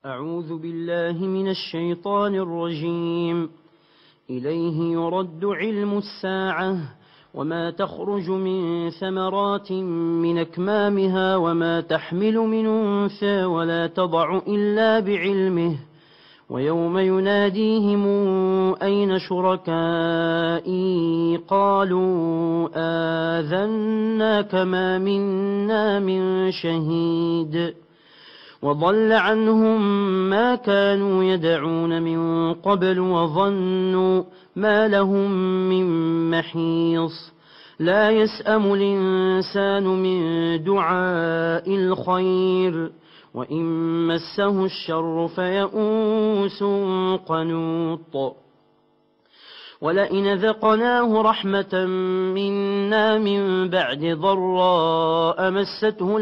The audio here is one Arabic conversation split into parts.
أعوذ بالله من الشيطان الرجيم. إليه يرد علم الساعة وما تخرج من ثمرات من أكمامها وما تحمل من أنثى ولا تضع إلا بعلمه ويوم يناديهم أين شركائي قالوا آذناك ما منا من شهيد وضل عنهم ما كانوا يدعون من قبل وظنوا ما لهم من محيص لا يسأم الإنسان من دعاء الخير وإن مسه الشر فيئوس قنوط ولئن ذقناه رحمة منا من بعد ضراء مسته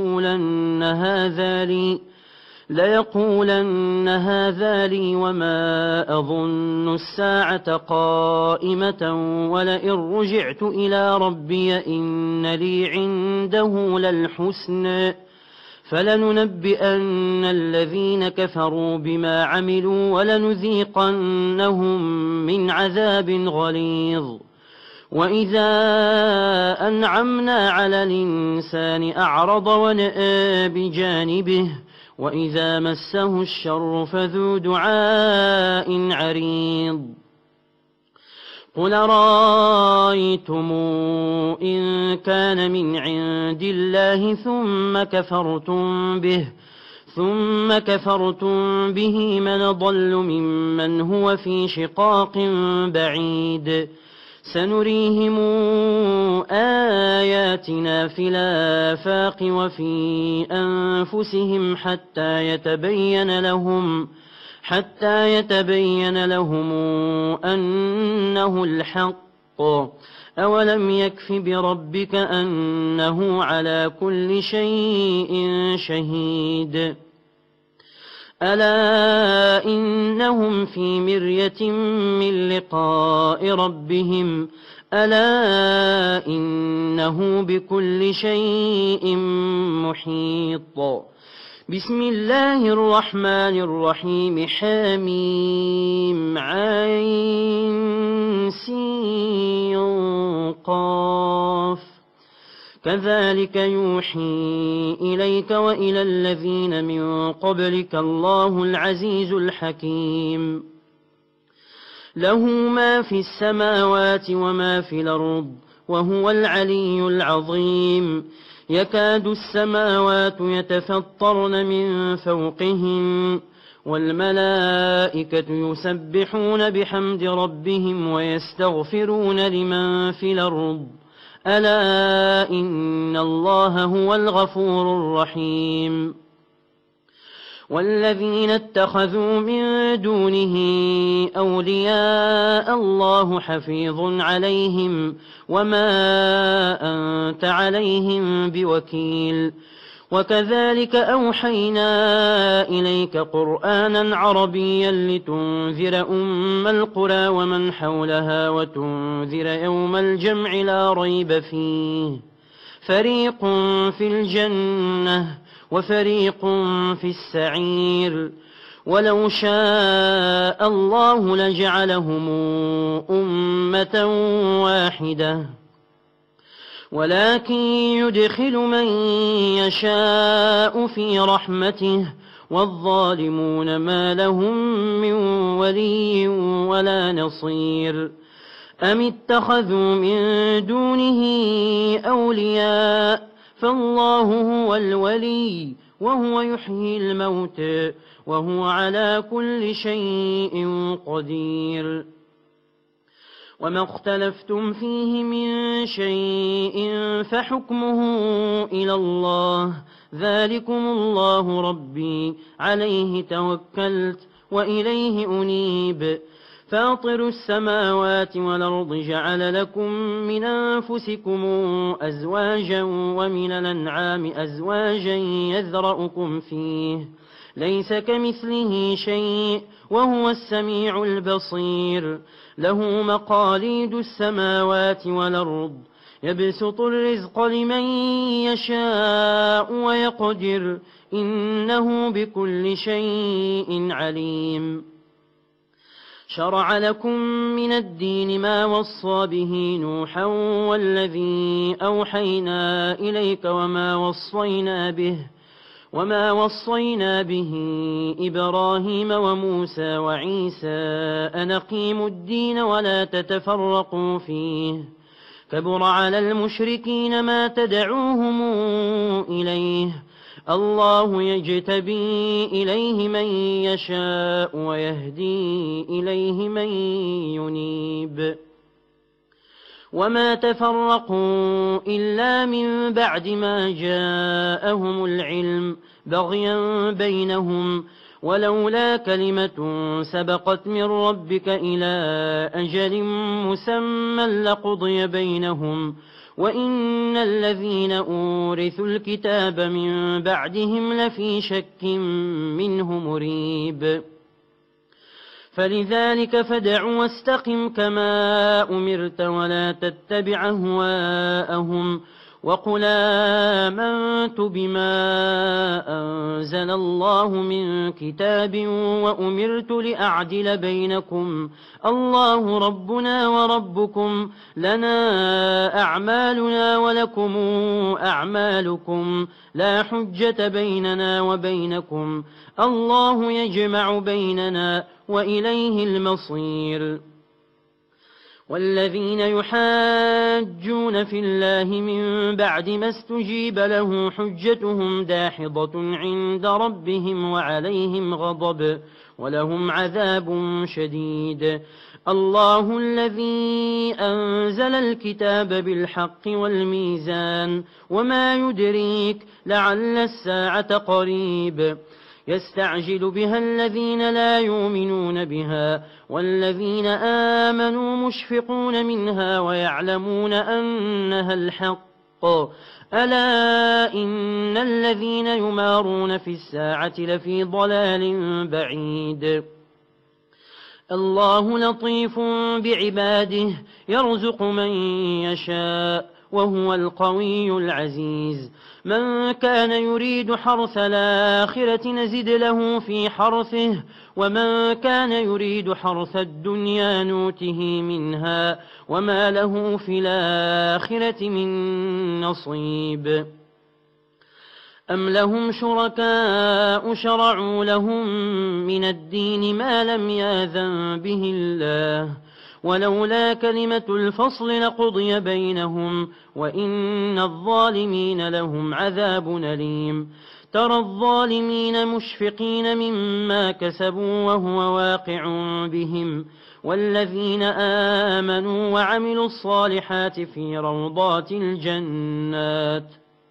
ليقولن هذا لي وما أظن الساعة قائمة ولئن رجعت إلى ربي إن لي عنده للحسنى فلننبئن الذين كفروا بما عملوا ولنذيقنهم من عذاب غليظ وإذا أنعمنا على الإنسان أعرض ونأى بجانبه وإذا مسه الشر فذو دعاء عريض قل رأيتم إن كان من عند الله ثم كفرتم به من ضل ممن هو في شقاق بعيد سنريهم آياتنا في الآفاق وفي أنفسهم حتى يتبين لهم أنه الحق أولم يكف بربك أنه على كل شيء شهيد ألا إنهم في مرية من لقاء ربهم ألا إنه بكل شيء محيط بسم الله الرحمن الرحيم حميم عين سين قاف كذلك يوحي إليك وإلى الذين من قبلك الله العزيز الحكيم له ما في السماوات وما في الأرض وهو العلي العظيم يكاد السماوات يتفطرن من فوقهم والملائكة يسبحون بحمد ربهم ويستغفرون لمن في الأرض ألا إن الله هو الغفور الرحيم والذين اتخذوا من دونه أولياء الله حفيظ عليهم وما أنت عليهم بوكيل وكذلك أوحينا إليك قرآنا عربيا لتنذر أم القرى ومن حولها وتنذر يوم الجمع لا ريب فيه فريق في الجنة وفريق في السعير ولو شاء الله لجعلهم أمة واحدة ولكن يدخل من يشاء في رحمته والظالمون ما لهم من ولي ولا نصير أم اتخذوا من دونه أولياء فالله هو الولي وهو يحيي الموتى وهو على كل شيء قدير وما اختلفتم فيه من شيء فحكمه إلى الله ذلكم الله ربي عليه توكلت وإليه أنيب فاطر السماوات والأرض جعل لكم من أنفسكم أزواجا ومن الأنعام أزواجا يذرأكم فيه ليس كمثله شيء وهو السميع البصير له مقاليد السماوات والأرض يبسط الرزق لمن يشاء ويقدر إنه بكل شيء عليم شرع لكم من الدين ما وصى به نوحا والذي أوحينا إليك وما وصينا به إبراهيم وموسى وعيسى أن أقيموا الدين ولا تتفرقوا فيه كبر على المشركين ما تدعوهم إليه الله يجتبي إليه من يشاء ويهدي إليه من ينيب وما تفرقوا إلا من بعد ما جاءهم العلم بغيا بينهم ولولا كلمة سبقت من ربك إلى أجل مسمى لقضي بينهم وإن الذين أورثوا الكتاب من بعدهم لفي شك منه مريب فلذلك فادع واستقم كما أمرت ولا تتبع أهواءهم وقل آمنت بما أنزل الله من كتاب وأمرت لأعدل بينكم الله ربنا وربكم لنا أعمالنا ولكم أعمالكم لا حجة بيننا وبينكم الله يجمع بيننا وإليه المصير والذين يحاجون في الله من بعد ما استجيب له حجتهم داحضة عند ربهم وعليهم غضب ولهم عذاب شديد الله الذي أنزل الكتاب بالحق والميزان وما يدريك لعل الساعة قريب يستعجل بها الذين لا يؤمنون بها والذين آمنوا مشفقون منها ويعلمون أنها الحق ألا إن الذين يمارون في الساعة لفي ضلال بعيد الله لطيف بعباده يرزق من يشاء وهو القوي العزيز من كان يريد حرث الآخرة نزد له في حرثه ومن كان يريد حرث الدنيا نوته منها وما له في الآخرة من نصيب أم لهم شركاء شرعوا لهم من الدين ما لم يأذن به الله ولولا كلمة الفصل لقضي بينهم وإن الظالمين لهم عذاب أليم ترى الظالمين مشفقين مما كسبوا وهو واقع بهم والذين آمنوا وعملوا الصالحات في روضات الجنات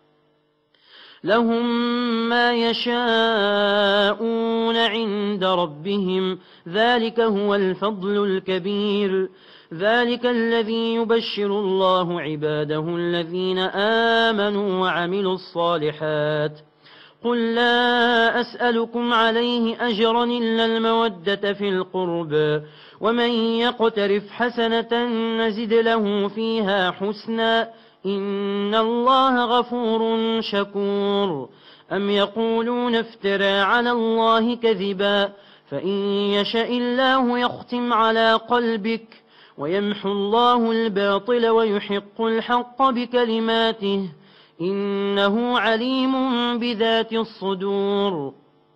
لهم ما يشاءون عند ربهم ذلك هو الفضل الكبير ذلك الذي يبشر الله عباده الذين آمنوا وعملوا الصالحات قل لا أسألكم عليه أجرا إلا المودة في القرب ومن يقترف حسنة نزد له فيها حسنا إن الله غفور شكور أم يقولون افترى على الله كذبا فإن يشاء الله يختم على قلبك ويمحو الله الباطل ويحق الحق بكلماته إنه عليم بذات الصدور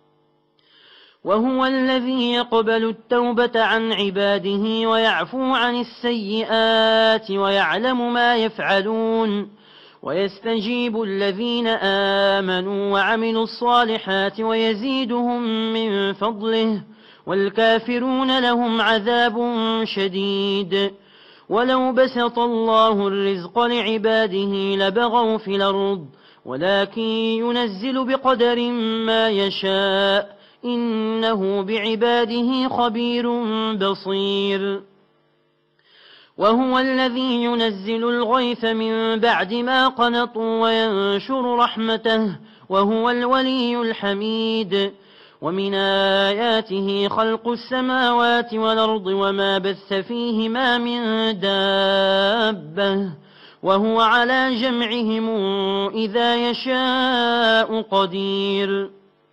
وهو الذي يقبل التوبة عن عباده ويعفو عن السيئات ويعلم ما يفعلون ويستجيب الذين آمنوا وعملوا الصالحات ويزيدهم من فضله والكافرون لهم عذاب شديد ولو بسط الله الرزق لعباده لبغوا في الأرض ولكن ينزل بقدر ما يشاء إنه بعباده خبير بصير وهو الذي ينزل الغيث من بعد ما قنطوا وينشر رحمته وهو الولي الحميد ومن آياته خلق السماوات والأرض وما بث فيهما من دابة وهو على جمعهم إذا يشاء قدير.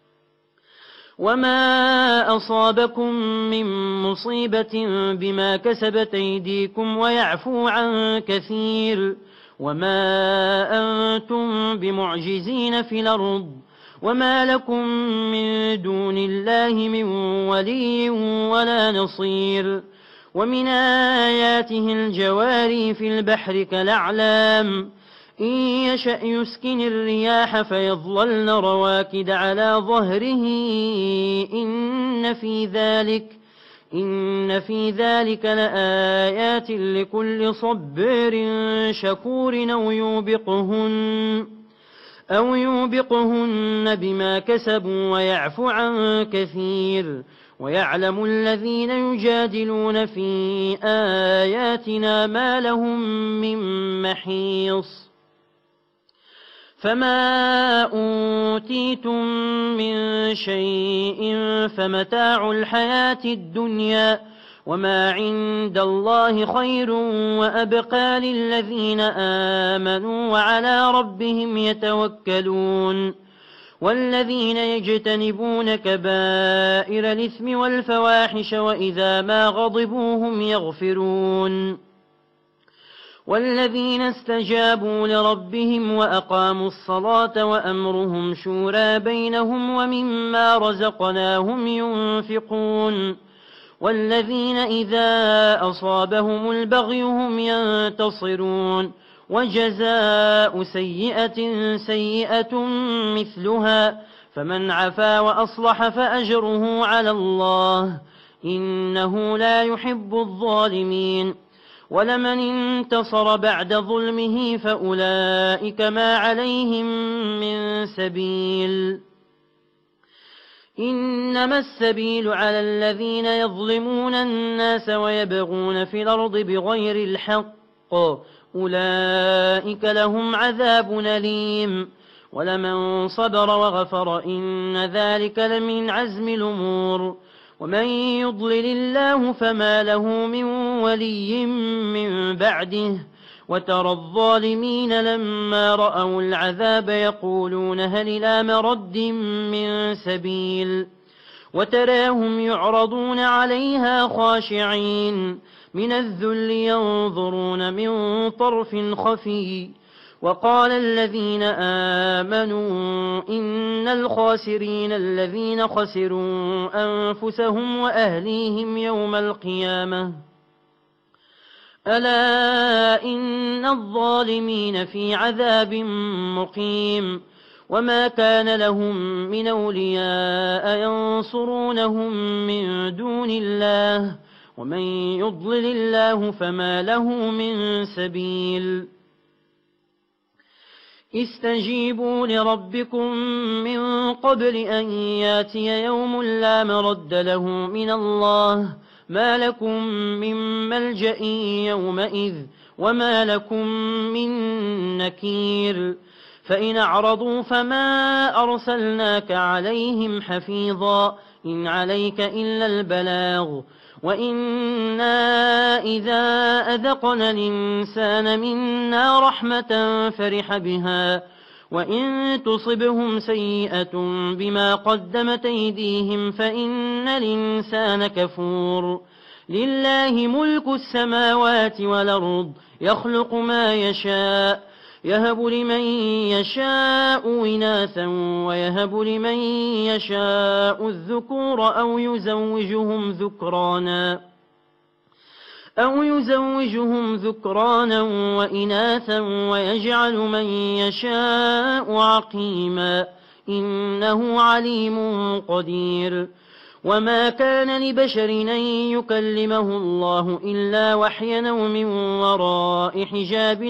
وما أصابكم من مصيبة بما كسبت أيديكم ويعفو عن كثير، وما أنتم بمعجزين في الأرض، وما لكم من دون الله من ولي ولا نصير. ومن آياته الجواري في البحر كالأعلام، إن يشأ يسكن الرياح فيظللن رواكد على ظهره إن في ذلك لآيات لكل صبر شكور أو يوبقهن بما كسبوا ويعفو عن كثير. ويعلم الذين يجادلون في آياتنا ما لهم من محيص. فما أوتيتم من شيء فمتاع الحياة الدنيا، وما عند الله خير وأبقى للذين آمنوا وعلى ربهم يتوكلون. والذين يجتنبون كبائر الإثم والفواحش وإذا ما غضبوا هم يغفرون. والذين استجابوا لربهم وأقاموا الصلاة وأمرهم شورى بينهم ومما رزقناهم ينفقون. والذين إذا أصابهم البغي هم ينتصرون. وجزاء سيئة سيئة مثلها، فمن عفا وأصلح فأجره على الله، إنه لا يحب الظالمين. ولمن انتصر بعد ظلمه فأولئك ما عليهم من سبيل. إنما السبيل على الذين يظلمون الناس ويبغون في الأرض بغير الحق، أولئك لهم عذاب أليم. ولمن صبر وغفر إن ذلك لمن عزم الأمور. ومن يضلل الله فما له من ولي من بعده. وترى الظالمين لما رأوا العذاب يقولون هل إلى مرد من سبيل. وتراهم يعرضون عليها خاشعين من الذل ينظرون من طرف خفي. وقال الذين آمنوا إن الخاسرين الذين خسروا أنفسهم وأهليهم يوم القيامة، ألا إن الظالمين في عذاب مقيم. وما كان لهم من أولياء ينصرونهم من دون الله، ومن يضلل الله فما له من سبيل. استجيبوا لربكم من قبل أن ياتي يوم لا مرد له من الله، ما لكم من ملجأ يومئذ وما لكم من نكير. فإن أعرضوا فما أرسلناك عليهم حفيظا، إن عليك إلا البلاغ. وإنا إذا أذقنا الإنسان منا رحمة فرح بها، وإن تصبهم سيئة بما قدمت أيديهم فإن الإنسان كفور. لله ملك السماوات والأرض، يخلق ما يشاء، يهب لمن يشاء إناثا ويهب لمن يشاء الذكور أو يزوجهم ذكرانا وإناثا ويجعل من يشاء عقيما، إنه عليم قدير. وما كان لبشر أن يكلمه الله إلا وحيا أو من وراء حجاب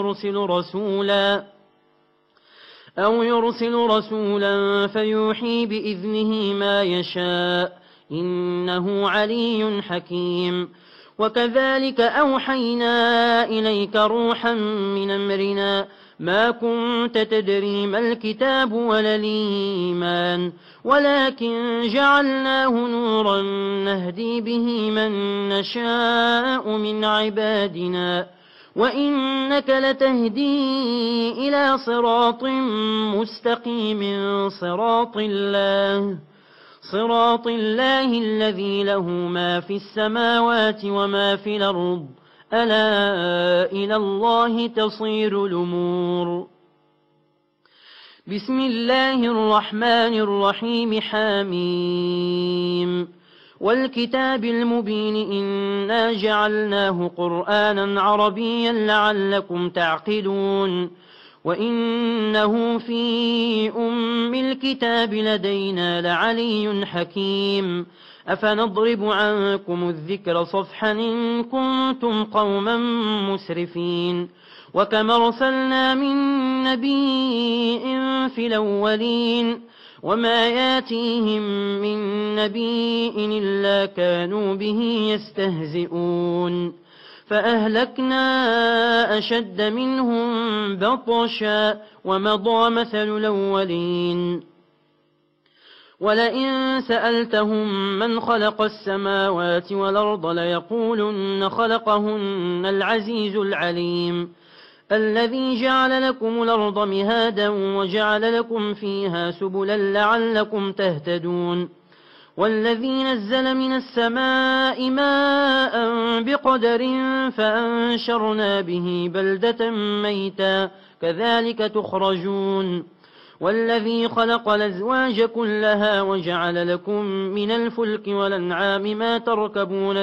أو يرسل رسولا فيوحي بإذنه ما يشاء، إنه علي حكيم. وكذلك أوحينا إليك روحا من أمرنا، ما كنت تدري ما الكتاب ولا الإيمان، ولكن جعلناه نورا نهدي به من نشاء من عبادنا، وإنك لتهدي إلى صراط مستقيم، صراط الله الذي له ما في السماوات وما في الأرض، ألا إلى الله تصير الأمور. بسم الله الرحمن الرحيم. حميم والكتاب المبين، إنا جعلناه قرآنا عربيا لعلكم تعقلون، وإنه في أم الكتاب لدينا لعلي حكيم. أفنضرب عنكم الذكر صفحا إن كنتم قوما مسرفين. وكما أرسلنا من نبي في الأولين، وما ياتيهم من نبي إلا كانوا به يستهزئون. فأهلكنا أشد منهم بطشا، ومضى مثل الأولين. ولئن سألتهم من خلق السماوات والأرض ليقولن خلقهن العزيز العليم، الذي جعل لكم الأرض مهادا وجعل لكم فيها سبلا لعلكم تهتدون، والذي نزل من السماء ماء بقدر فأنشرنا به بلدة ميتا، كذلك تخرجون، والذي خلق الأزواج كلها وجعل لكم من الفلك والأنعام ما تركبون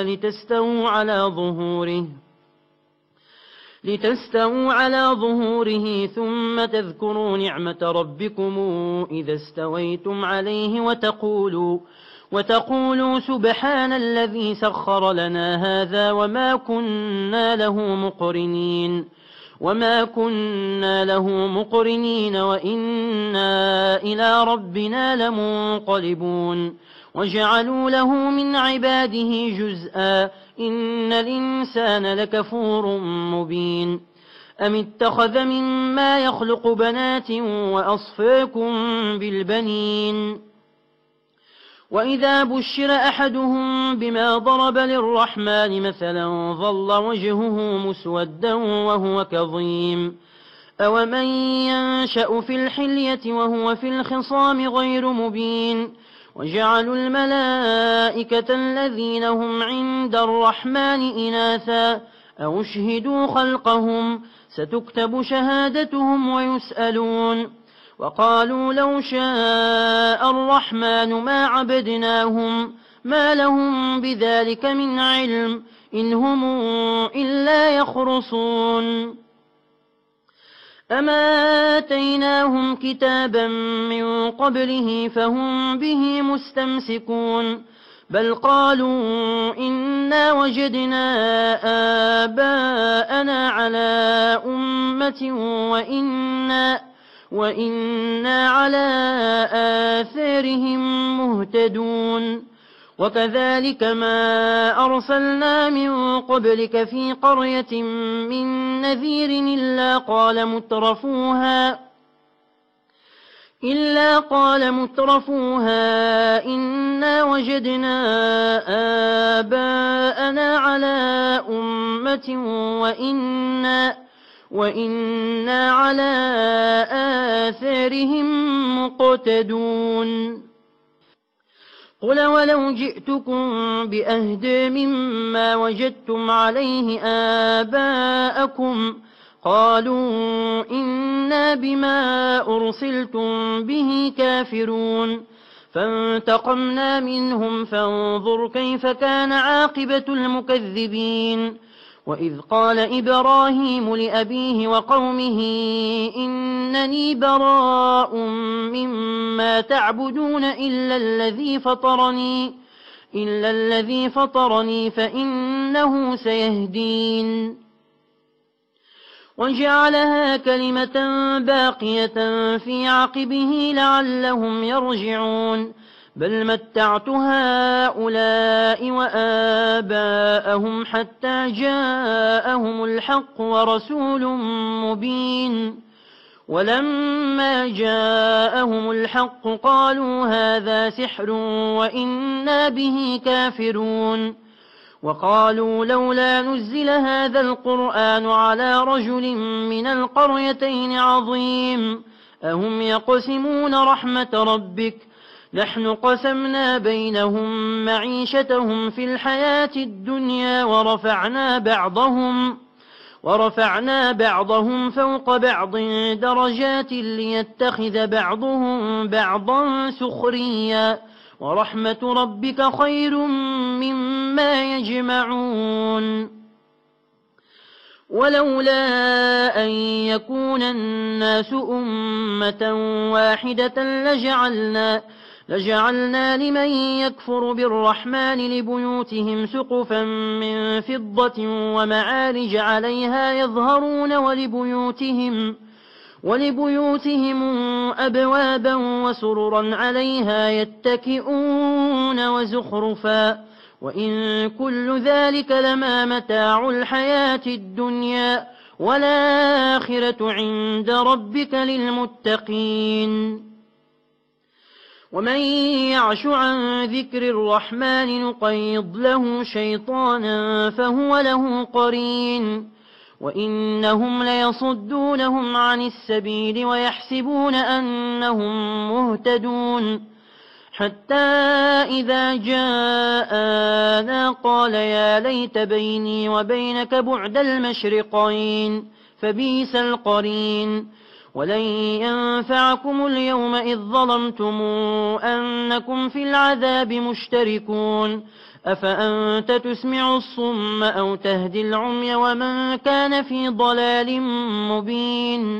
لتستووا على ظهوره ثم تذكروا نعمة ربكم إذا استويتم عليه وتقولوا سبحان الذي سخر لنا هذا وما كنا له مقرنين وإنا إلى ربنا لمنقلبون. وجعلوا له من عباده جزءا، إن الإنسان لكفور مبين. أم اتخذ مما يخلق بنات وأصفاكم بالبنين. وإذا بشر أحدهم بما ضرب للرحمن مثلا ظل وجهه مسودا وهو كظيم. أومن ينشأ في الحلية وهو في الخصام غير مبين. وجعلوا الملائكة الذين هم عند الرحمن إناثا أو شهدوا خلقهم، ستكتب شهادتهم ويسألون. وقالوا لو شاء الرحمن ما عبدناهم ما لهم بذلك من علم إن هم إلا يخرصون. أما آتيناهم كتابا من قبله فهم به مستمسكون، بل قالوا إنا وجدنا آباءنا على أمة وإنا على آثارهم مهتدون. وكذلك ما أرسلنا من قبلك في قرية من نذير إلا قال مترفوها إنا وجدنا آباءنا على أمة وإنا على آثارهم مقتدون. قل ولو جئتكم بأهدى مما وجدتم عليه آباءكم قالوا إنا بما أرسلتم به كافرون. فانتقمنا منهم فانظر كيف كان عاقبة المكذبين. وإذ قال إبراهيم لأبيه وقومه إنني براء مما تعبدون إلا الذي فطرني فإنه سيهدين. وجعلها كلمة باقية في عقبه لعلهم يرجعون. بل متعت هؤلاء وآباءهم حتى جاءهم الحق ورسول مبين. ولما جاءهم الحق قالوا هذا سحر وإنا به كافرون. وقالوا لولا نزل هذا القرآن على رجل من القريتين عظيم أهم يقسمون رحمة ربك نحن قسمنا بينهم معيشتهم في الحياة الدنيا ورفعنا بعضهم فوق بعض درجات ليتخذ بعضهم بعضا سخريا ورحمة ربك خير مما يجمعون ولولا أن يكون الناس أمة واحدة لجعلنا لمن يكفر بالرحمن لبيوتهم سقفا من فضة ومعارج عليها يظهرون ولبيوتهم أبوابا وسررا عليها يتكئون وزخرفا وإن كل ذلك لما متاع الحياة الدنيا والآخرة عند ربك للمتقين ومن يعش عن ذكر الرحمن نقيض له شيطانا فهو له قرين وإنهم ليصدونهم عن السبيل ويحسبون أنهم مهتدون حتى إذا جاءنا قال يا ليت بيني وبينك بعد المشرقين فبئس القرين ولن ينفعكم اليوم إذ ظلمتم أنكم في العذاب مشتركون أفأنت تسمع الصم أو تهدي العمي ومن كان في ضلال مبين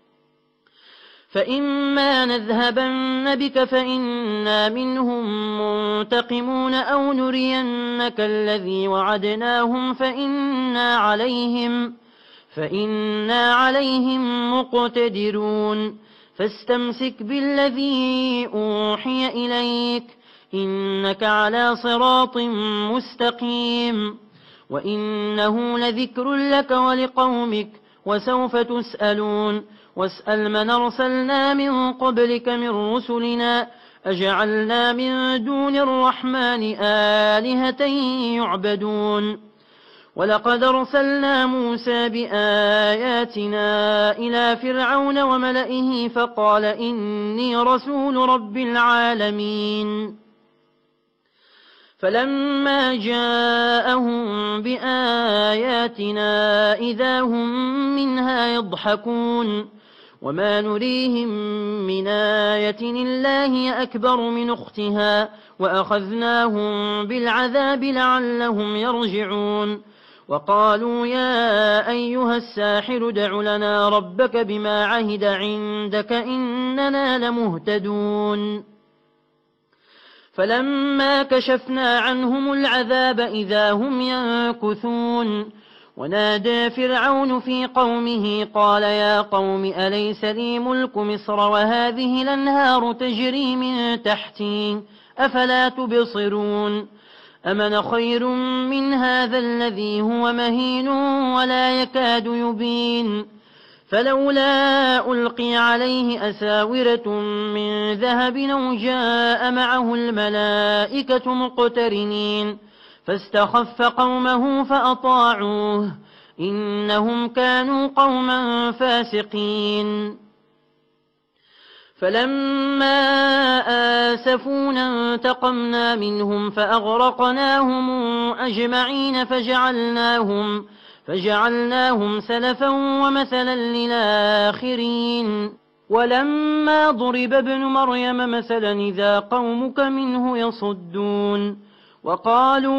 فإما نذهبن بك فإنا منهم منتقمون أو نرينك الذي وعدناهم فإنا عليهم مقتدرون فاستمسك بالذي أوحي إليك إنك على صراط مستقيم وإنه لذكر لك ولقومك وسوف تسألون واسأل من أرسلنا من قبلك من رسلنا أجعلنا من دون الرحمن آلهة يعبدون ولقد أرسلنا موسى بآياتنا إلى فرعون وملئه فقال إني رسول رب العالمين فلما جاءهم بآياتنا إذا هم منها يضحكون وما نريهم من آية إلا هي أكبر من أختها وأخذناهم بالعذاب لعلهم يرجعون وقالوا يا أيها الساحر ادع لنا ربك بما عهد عندك إننا لمهتدون فلما كشفنا عنهم العذاب إذا هم ينكثون ونادى فرعون في قومه قال يا قوم أليس لي ملك مصر وهذه الأنهار تجري من تحتي أفلا تبصرون أمن خير من هذا الذي هو مهين ولا يكاد يبين فلولا ألقي عليه أساورة من ذهب أو جاء معه الملائكة مقترنين فاستخف قومه فأطاعوه إنهم كانوا قوما فاسقين فلما آسفونا انتقمنا منهم فأغرقناهم أجمعين فجعلناهم سلفا ومثلا للآخرين ولما ضرب ابن مريم مثلا إذا قومك منه يصدون وقالوا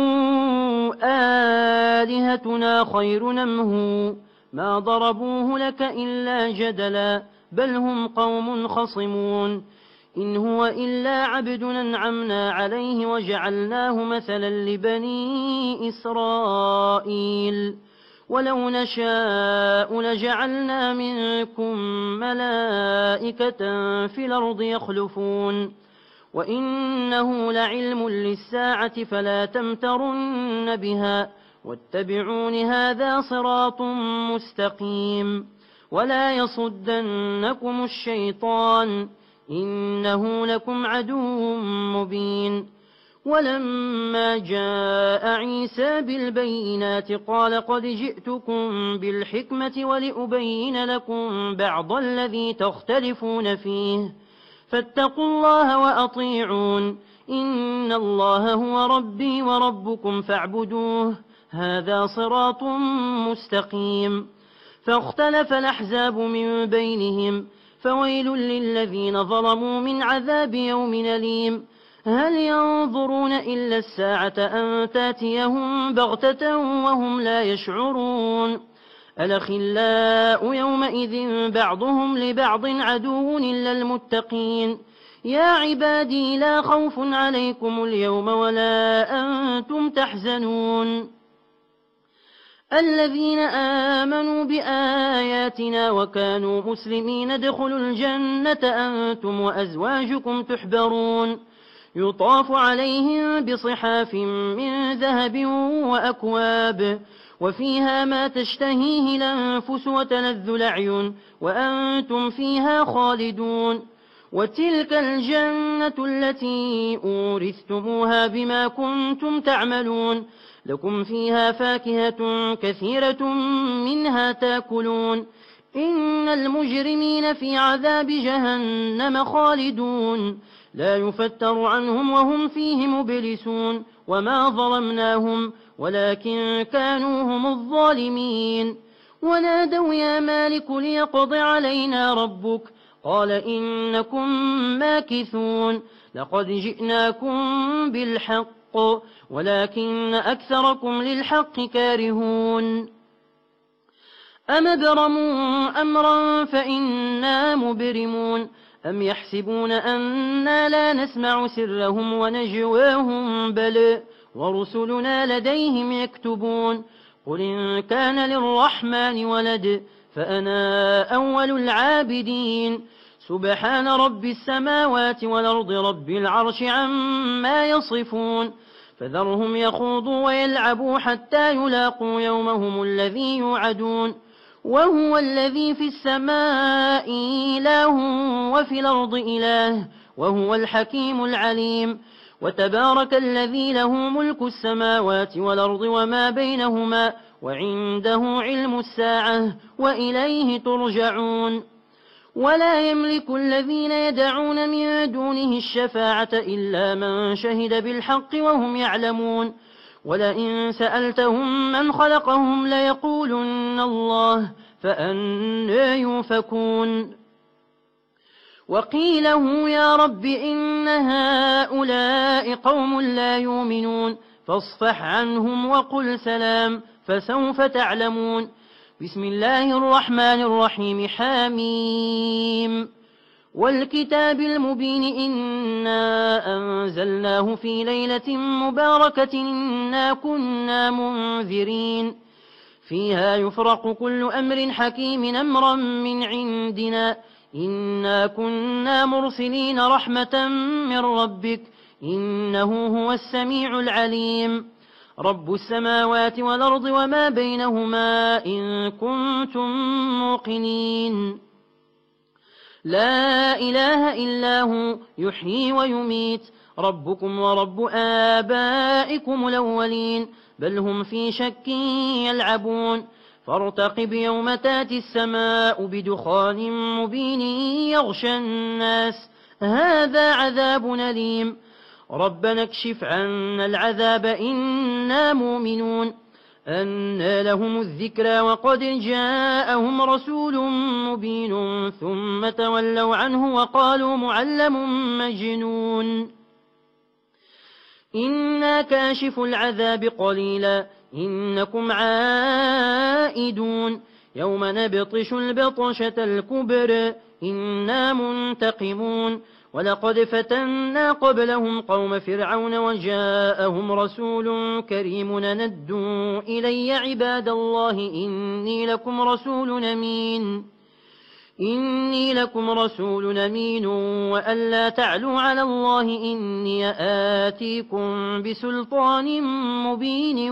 آلهتنا خير نمه ما ضربوه لك إلا جدلا بل هم قوم خصمون إن هو إلا عبد أنعمنا عليه وجعلناه مثلا لبني إسرائيل ولو نشاء لجعلنا منكم ملائكة في الأرض يخلفون وإنه لعلم للساعة فلا تمترن بها واتبعون هذا صراط مستقيم ولا يصدنكم الشيطان إنه لكم عدو مبين ولما جاء عيسى بالبينات قال قد جئتكم بالحكمة ولأبين لكم بعض الذي تختلفون فيه فاتقوا الله وأطيعون إن الله هو ربي وربكم فاعبدوه هذا صراط مستقيم فاختلف الأحزاب من بينهم فويل للذين ظلموا من عذاب يوم أليم هل ينظرون إلا الساعة أن تاتيهم بغتة وهم لا يشعرون الأخلاء يومئذ بعضهم لبعض عدو إلا المتقين يا عبادي لا خوف عليكم اليوم ولا أنتم تحزنون الذين آمنوا بآياتنا وكانوا مسلمين ادخلوا الجنة أنتم وأزواجكم تحبرون يطاف عليهم بصحاف من ذهب وأكواب وفيها ما تشتهيه الأنفس وتلذ الأعين وأنتم فيها خالدون وتلك الجنة التي أورثتموها بما كنتم تعملون لكم فيها فاكهة كثيرة منها تاكلون إن المجرمين في عذاب جهنم خالدون لا يفتر عنهم وهم فيه مبلسون وما ظلمناهم ولكن كانوا هم الظالمين ونادوا يا مالك ليقض علينا ربك قال إنكم ماكثون لقد جئناكم بالحق ولكن أكثركم للحق كارهون أم ابرموا أمرا فإنا مبرمون أم يحسبون أننا لا نسمع سرهم ونجواهم بل ورسلنا لديهم يكتبون قل إن كان للرحمن ولد فأنا أول العابدين سبحان رب السماوات والأرض رب العرش عما يصفون فذرهم يخوضوا ويلعبوا حتى يلاقوا يومهم الذي يوعدون وهو الذي في السماء إله وفي الأرض إله وهو الحكيم العليم وتبارك الذي له ملك السماوات والأرض وما بينهما وعنده علم الساعة وإليه ترجعون ولا يملك الذين يدعون من دونه الشفاعة إلا من شهد بالحق وهم يعلمون ولئن سألتهم من خلقهم ليقولن الله فأنى يؤفكون وقيله يا رب إن هؤلاء قوم لا يؤمنون فاصفح عنهم وقل سلام فسوف تعلمون بسم الله الرحمن الرحيم حميم والكتاب المبين إنا أنزلناه في ليلة مباركة إنا كنا منذرين فيها يفرق كل أمر حكيم أمرا من عندنا إنا كنا مرسلين رحمة من ربك إنه هو السميع العليم رب السماوات والأرض وما بينهما إن كنتم موقنين لا إله إلا هو يحيي ويميت ربكم ورب آبائكم الأولين بل هم في شك يلعبون فارتقب يوم تاتي السماء بدخان مبين يغشى الناس هذا عذاب أليم ربنا اكشف عنا العذاب إنا مؤمنون أنى لهم الذكرى وقد جاءهم رسول مبين ثم تولوا عنه وقالوا معلم مجنون إنا كاشف العذاب قليلا إنكم عائدون يوم نبطش البطشة الكبر إنا منتقمون ولقد فتنا قبلهم قوم فرعون وجاءهم رسول كريم ندوا إلي عباد الله إني لكم رسول أمين وأن لا تعلوا على الله إني آتيكم بسلطان مبين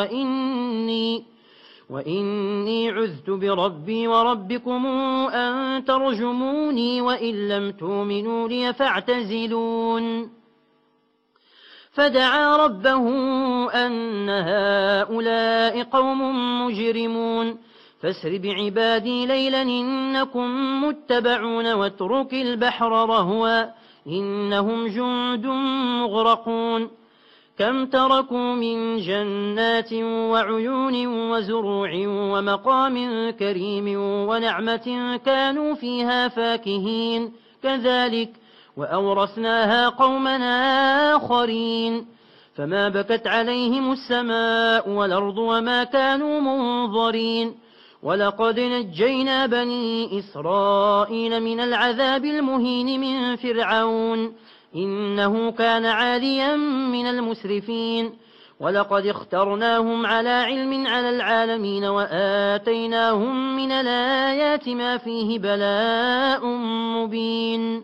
وإني عذت بربي وربكم أن ترجموني وإن لم تؤمنوا لي فاعتزلون فدعا ربه أن هؤلاء قوم مجرمون فاسر بعبادي ليلا إنكم متبعون واترك البحر رهوا إنهم جند مغرقون كم تركوا من جنات وعيون وزروع ومقام كريم ونعمة كانوا فيها فاكهين كذلك وأورثناها قومنا آخرين فما بكت عليهم السماء والأرض وما كانوا منظرين ولقد نجينا بني إسرائيل من العذاب المهين من فرعون إنه كان عاليا من المسرفين ولقد اخترناهم على علم على العالمين وآتيناهم من الآيات ما فيه بلاء مبين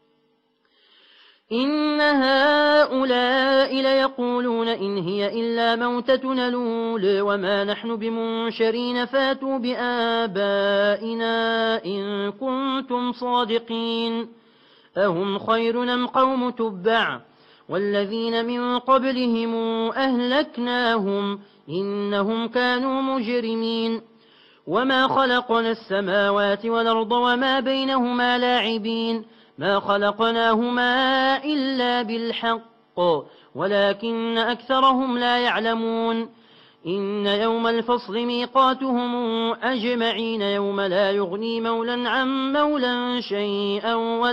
إن هؤلاء ليقولون إن هي إلا موتتنا الأولى وما نحن بمنشرين فاتوا بآبائنا إن كنتم صادقين أهم خير أم قوم تبع والذين من قبلهم أهلكناهم إنهم كانوا مجرمين وما خلقنا السماوات والأرض وما بينهما لاعبين ما خلقناهما إلا بالحق ولكن أكثرهم لا يعلمون إن يوم الفصل ميقاتهم أجمعين يوم لا يغني مولا عن مولا شيئا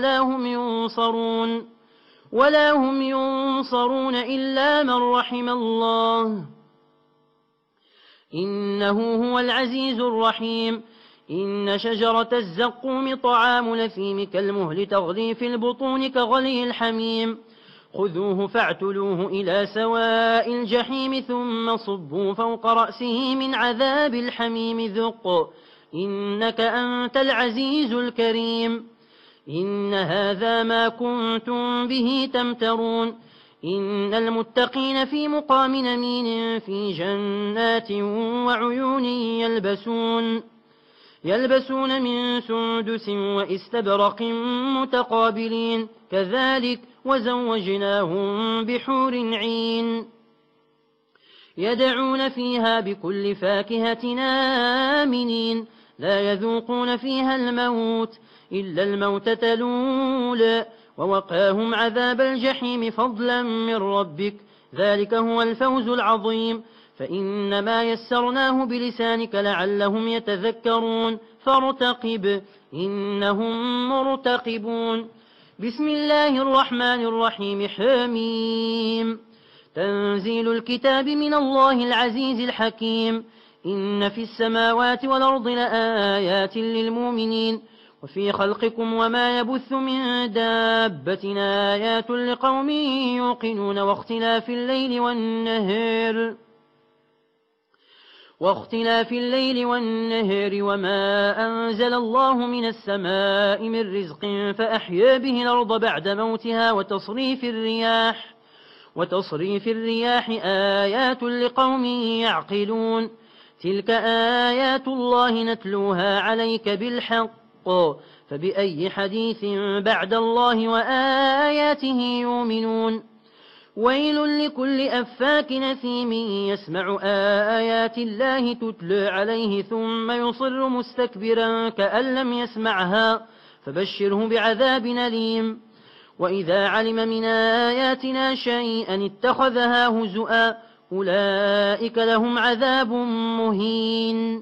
ولا هم ينصرون إلا من رحم الله إنه هو العزيز الرحيم إن شجرة الزقوم طعام الأثيم كالمهل تغلي في البطون كغلي الحميم خذوه فاعتلوه إلى سواء الجحيم ثم صبوا فوق رأسه من عذاب الحميم ذق إنك أنت العزيز الكريم إن هذا ما كنتم به تمترون إن المتقين في مقام أمين في جنات وعيون يلبسون من سندس واستبرق متقابلين كذلك وزوجناهم بحور عين يدعون فيها بكل فاكهة آمنين لا يذوقون فيها الموت إلا الموتة الأولى ووقاهم عذاب الجحيم فضلا من ربك ذلك هو الفوز العظيم فإنما يسرناه بلسانك لعلهم يتذكرون فارتقب إنهم مرتقبون بسم الله الرحمن الرحيم حميم تنزيل الكتاب من الله العزيز الحكيم إن في السماوات والأرض لآيات للمؤمنين وفي خلقكم وما يبث من دابة آيات لقوم يوقنون واختلاف الليل والنهر وما أنزل الله من السماء من رزق فأحيا به الأرض بعد موتها وتصريف الرياح آيات لقوم يعقلون تلك آيات الله نتلوها عليك بالحق فبأي حديث بعد الله وآياته يؤمنون ويل لكل أفاك نثيم يسمع آيات الله تتلى عليه ثم يصر مستكبرا كأن لم يسمعها فبشره بعذاب أليم وإذا علم من آياتنا شيئا اتخذها هزؤا أولئك لهم عذاب مهين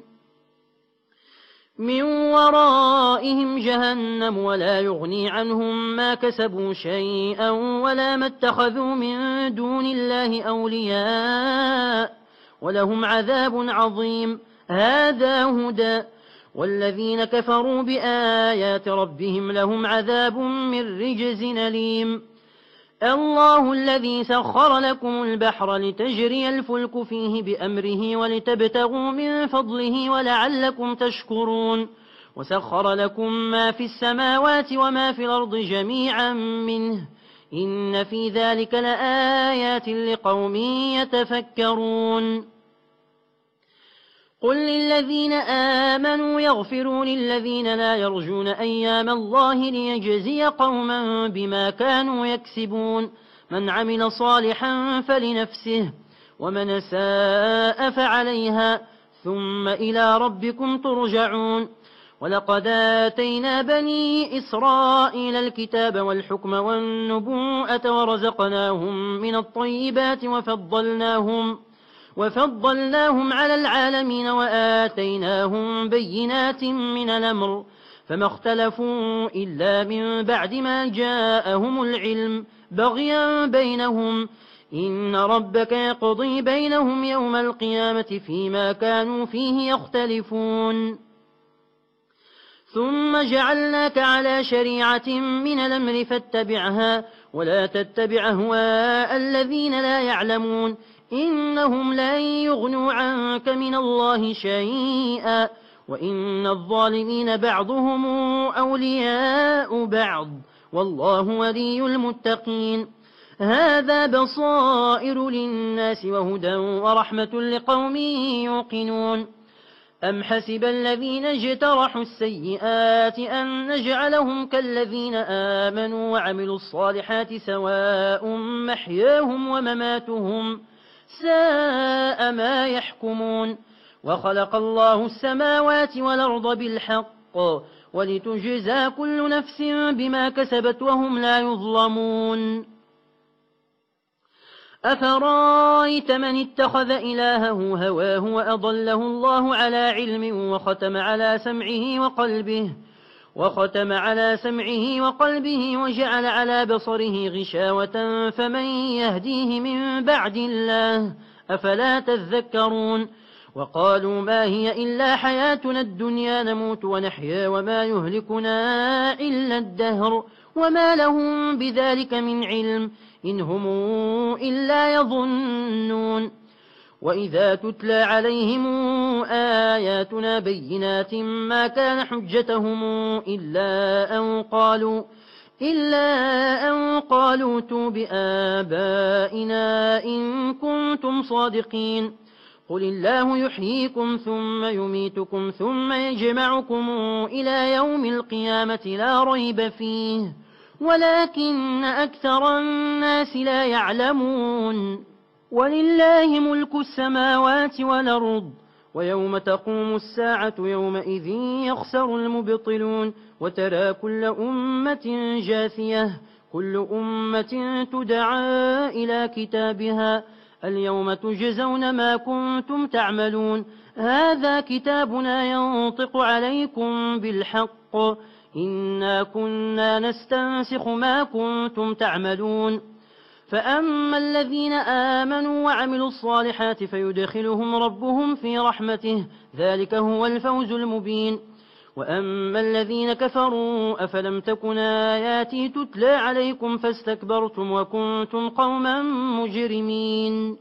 من ورائهم جهنم ولا يغني عنهم ما كسبوا شيئا ولا ما اتخذوا من دون الله أولياء ولهم عذاب عظيم هذا هدى والذين كفروا بآيات ربهم لهم عذاب من رجز أليم الله الذي سخر لكم البحر لتجري الفلك فيه بأمره ولتبتغوا من فضله ولعلكم تشكرون وسخر لكم ما في السماوات وما في الأرض جميعا منه إن في ذلك لآيات لقوم يتفكرون قل للذين آمنوا يغفروا للذين لا يرجون أيام الله ليجزي قوما بما كانوا يكسبون من عمل صالحا فلنفسه ومن أساء فعليها ثم إلى ربكم ترجعون ولقد آتينا بني إسرائيل الكتاب والحكم والنبوءة ورزقناهم من الطيبات وفضلناهم على العالمين وآتيناهم بينات من الأمر فما اختلفوا إلا من بعد ما جاءهم العلم بغيا بينهم إن ربك يقضي بينهم يوم القيامة فيما كانوا فيه يختلفون ثم جعلناك على شريعة من الأمر فاتبعها ولا تتبع أهواء الذين لا يعلمون إنهم لن يغنوا عنك من الله شيئا وإن الظالمين بعضهم أولياء بعض والله ولي المتقين هذا بصائر للناس وهدى ورحمة لقوم يوقنون أم حسب الذين اجترحوا السيئات أن نجعلهم كالذين آمنوا وعملوا الصالحات سواء محياهم ومماتهم ساء ما يحكمون وخلق الله السماوات والأرض بالحق ولتجزى كل نفس بما كسبت وهم لا يظلمون أفرايت من اتخذ إلهه هواه وأضله الله على علم وختم على سمعه وقلبه وجعل على بصره غشاوة فمن يهديه من بعد الله أفلا تذكرون وقالوا ما هي إلا حياتنا الدنيا نموت ونحيا وما يهلكنا إلا الدهر وما لهم بذلك من علم إن هم إلا يظنون وإذا تتلى عليهم آياتنا بينات ما كان حجتهم إلا أن قالوا ائتوا بآبائنا إن كنتم صادقين قل الله يحييكم ثم يميتكم ثم يجمعكم إلى يوم القيامة لا ريب فيه ولكن أكثر الناس لا يعلمون ولله ملك السماوات والأرض ويوم تقوم الساعة يومئذ يخسر المبطلون وترى كل أمة جاثية كل أمة تدعى إلى كتابها اليوم تجزون ما كنتم تعملون هذا كتابنا ينطق عليكم بالحق إنا كنا نستنسخ ما كنتم تعملون فأما الذين آمنوا وعملوا الصالحات فيدخلهم ربهم في رحمته ذلك هو الفوز المبين وأما الذين كفروا أفلم تكن آياتي تتلى عليكم فاستكبرتم وكنتم قوما مجرمين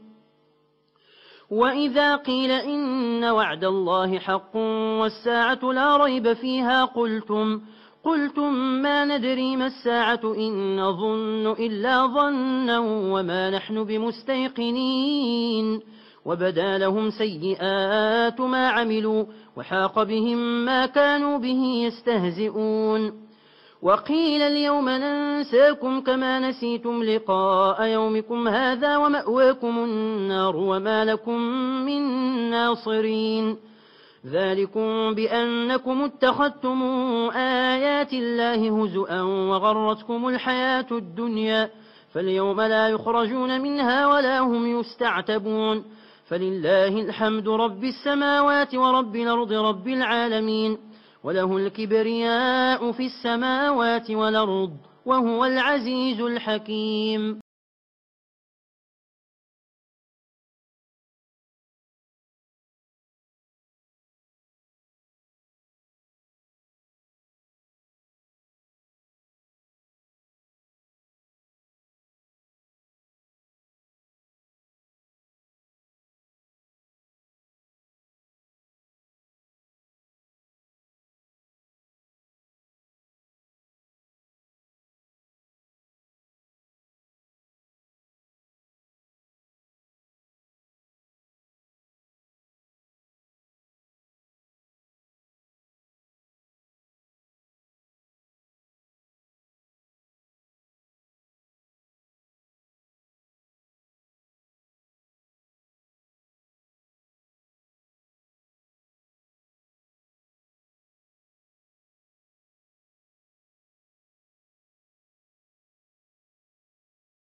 وإذا قيل إن وعد الله حق والساعة لا ريب فيها قلتم ما ندري ما الساعة إن نظن إلا ظنا وما نحن بمستيقنين وبدا لهم سيئات ما عملوا وحاق بهم ما كانوا به يستهزئون وقيل اليوم ننساكم كما نسيتم لقاء يومكم هذا ومأواكم النار وما لكم من ناصرين ذلكم بأنكم اتخذتم آيات الله هزؤا وغرتكم الحياة الدنيا فاليوم لا يخرجون منها ولا هم يستعتبون فلله الحمد رب السماوات ورب الأرض رب العالمين وله الكبرياء في السماوات والأرض وهو العزيز الحكيم